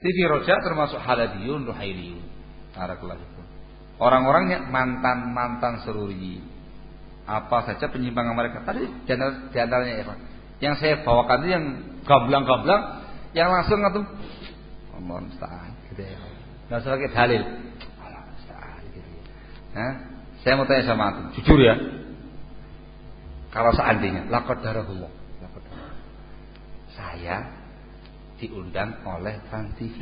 TV Roja termasuk halabiyun, ruhailiyun. Barakallahu fikum. Orang-orangnya mantan seruri. Apa saja penyimpangan mereka. Tadi di antaranya ya Pak. Yang saya bawakan itu yang gamblang-gamblang, yang langsung ngatum Allah musta'an gitu ya. Enggak usah pakai dalil. Allah musta'an gitu ya. Nah, saya mau tanya sama antum, jujur ya. Kalau seandainya laqad darahullah. Saya diundang oleh Trans TV.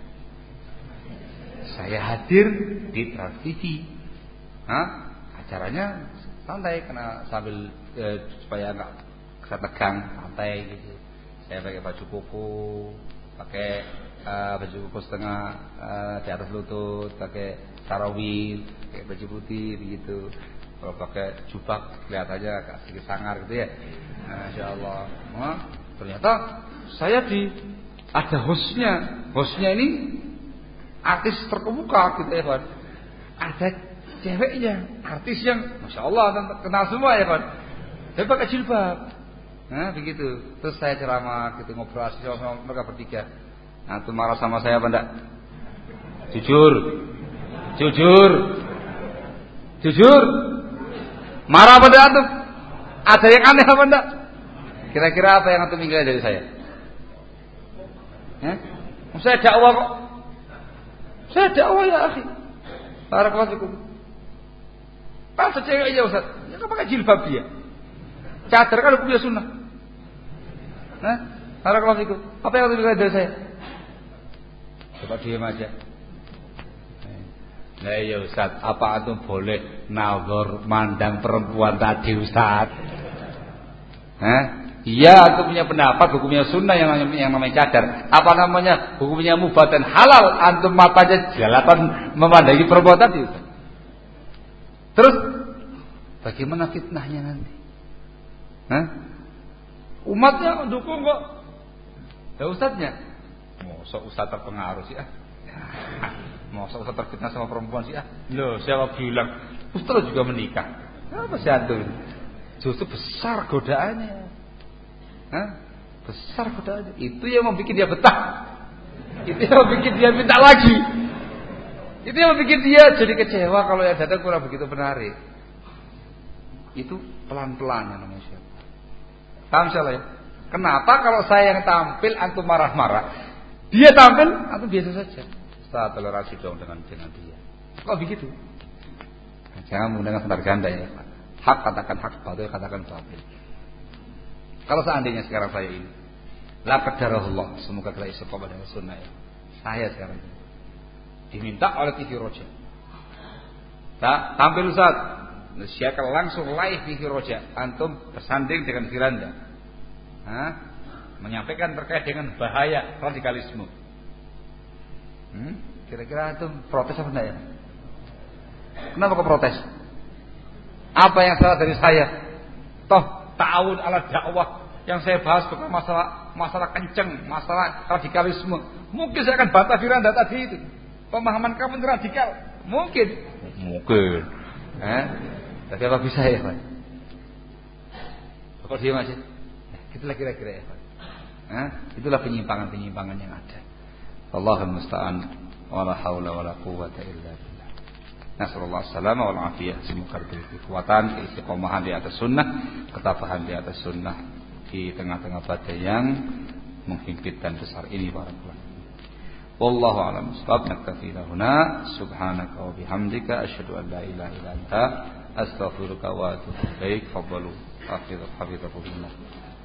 Saya hadir di Trans TV. Acaranya santai karena sambil supaya enggak tegang, santai gitu. Saya pakai baju koko, pakai baju koko setengah di atas lutut, pakai sarawil, pakai baju putih begitu. Kalau pakai jubah kelihatannya agak sedikit sangar gitu ya. Masya Allah. Ternyata saya ada hostnya. Hostnya ini artis terkemuka gitu ya Pak. Ada ceweknya, artis yang Masya Allah kenal semua ya Pak. Dia pakai jilbab. Nah begitu. Terus saya ceramah gitu, ngobrol asik sama mereka bertiga. Nah itu marah sama saya apa enggak? Jujur. Marah apa enggak antum? Ada yang aneh apa enggak? Kira-kira apa yang antum ingat dari saya? Saya dakwah kok. Saya dakwah ya akhi. Barakallahu fikum. Pas cewek aja Ustaz. Ya kan pakai jilbab dia. Cadar kan hukumnya sunnah. Barakallahu fikum. Apa yang antum ingat dari saya? Coba diam aja. Nah ya Ustaz, apa antum boleh nazar mandang perempuan tadi Ustaz? Iya, antum punya pendapat hukumnya sunnah yang namanya cadar. Apa namanya hukumnya mubah dan halal? Antum matanya jalatan memandangi perempuan tadi Ustaz. Terus bagaimana fitnahnya nanti? Umatnya dukung kok. Ya Ustaznya. Masa Ustaz terpengaruh sih Masa Ustaz terfitnah sama perempuan sih Loh, siapa bilang Ustaz juga menikah. Apa sih antum? Justru besar godaannya. Besar godaannya. Itu yang membuat dia betah. Itu yang membuat dia minta lagi. Itu yang membuat dia jadi kecewa kalau yang datang kurang begitu menarik. Itu pelan-pelan yang namanya siapa. Paham salah ya? Kenapa kalau saya yang tampil antum marah-marah, dia tampil antum biasa saja. Saya toleransi dong dengan dia. Kok begitu? Jangan menggunakan standar ganda ya. Hak katakan hak, batil katakan batil. Kalau seandainya sekarang saya ini, la qadarullah, semoga kita istiqomah dengan sunnah ya. Saya sekarang ini diminta oleh TV Roja. Tampil Ustaz. Siakan langsung live TV Roja. Antum bersanding dengan Firanda. Menyampaikan terkait dengan bahaya radikalisme. Kira-kira antum protes apa enggak ya? Kenapa kok protes? Apa yang salah dari saya? Toh ta'awun ala dakwah yang saya bahas bukan masalah kenceng, masalah radikalisme. Mungkin saya akan bantah Firanda tadi itu. Pemahaman kamu radikal. Mungkin. Tapi apa bisa ya Pak? Kok diam aja? Itulah kira-kira ya Pak. Itulah penyimpangan-penyimpangan yang ada. Allahul musta'an. Wala haula wala quwwata illa billah. Nasallallahu salama wal afiyah. Semoga diberi kekuatan, keistiqomahan di atas sunnah, ketabahan di atas sunnah di tengah-tengah badai yang menghimpit dan besar ini barakallahu. Wallahu a'lam bishawab. Naktafi lahuna. Subhanaka wa bihamdika asyhadu an la ilaha illa anta astaghfiruka wa atubu ilaik. Fadhalu. Hafizakumullah.